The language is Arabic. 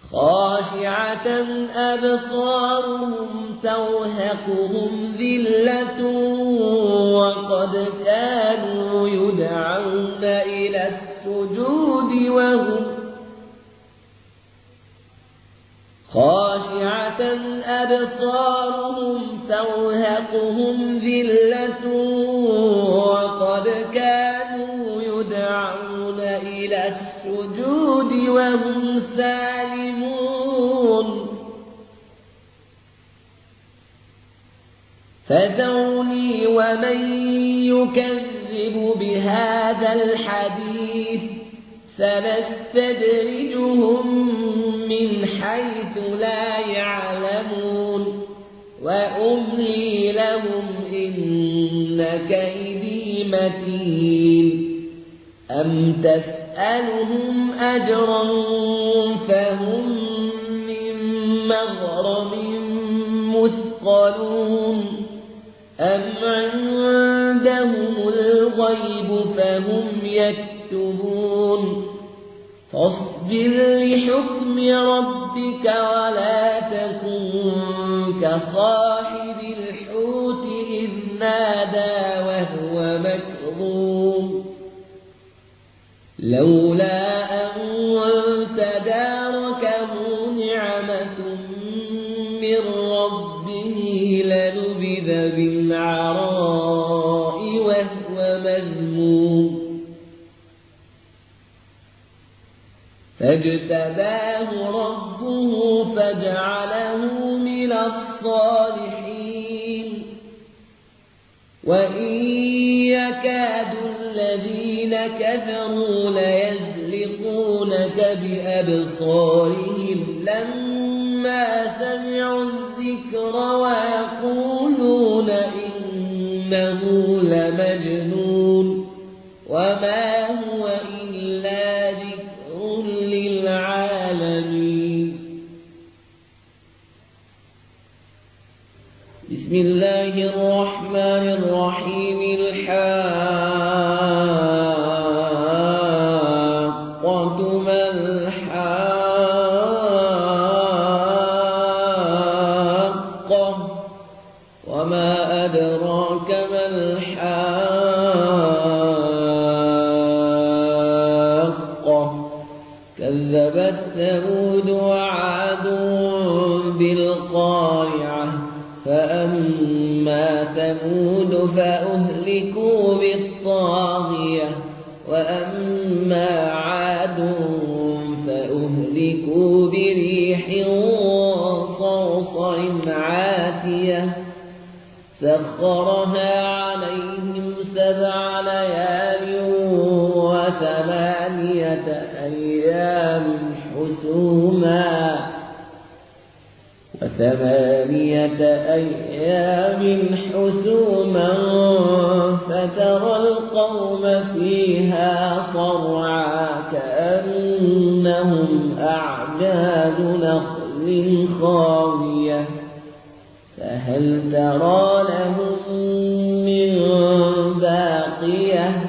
خاشعة أبصارهم ترهقهم ذلة وقد كانوا يدعون إلى السجود وهم خاشعة أبصارهم ترهقهم ذلة وقد كانوا يدعون إلى السجود وهم سالمون فذرني ومن يكذب بهذا الحديث سنستدرجهم من حيث لا يعلمون وأملي لهم إن كيدي متين أم تسألهم أجرا فهم من مغرم مثقلون أم عندهم الغيب فهم يكتبون فاصبر لحكم ربك ولا تكن كصاحب الحوت إذ نادى وهو مكظوم لولا أن تداركه نعمة من ربه لنبذ بالعراء وهو مذموم فاجتباه ربه فجعله من الصالحين وإن يكاد الذين كفروا ليزلقونك بأبصارهم لما سمعوا الذكر ويقولون إنه لمجنون وما هو إلا ذكر للعالمين بسم الله الرحمن الرحيم الحاقة ما الحاقة وما أدراك ما الحاقة كذبت ثمود وعاد بالقارعة فأما ثمود فأهلكوا بالطاغية وأما عاد فأهلكوا بريح صرصر عاتية سخرها عليهم 7 ليال و8 أيام حسوما فترى القوم فيها صرعى كأنهم أعجاز نخل خاوية فهل ترى لهم من باقية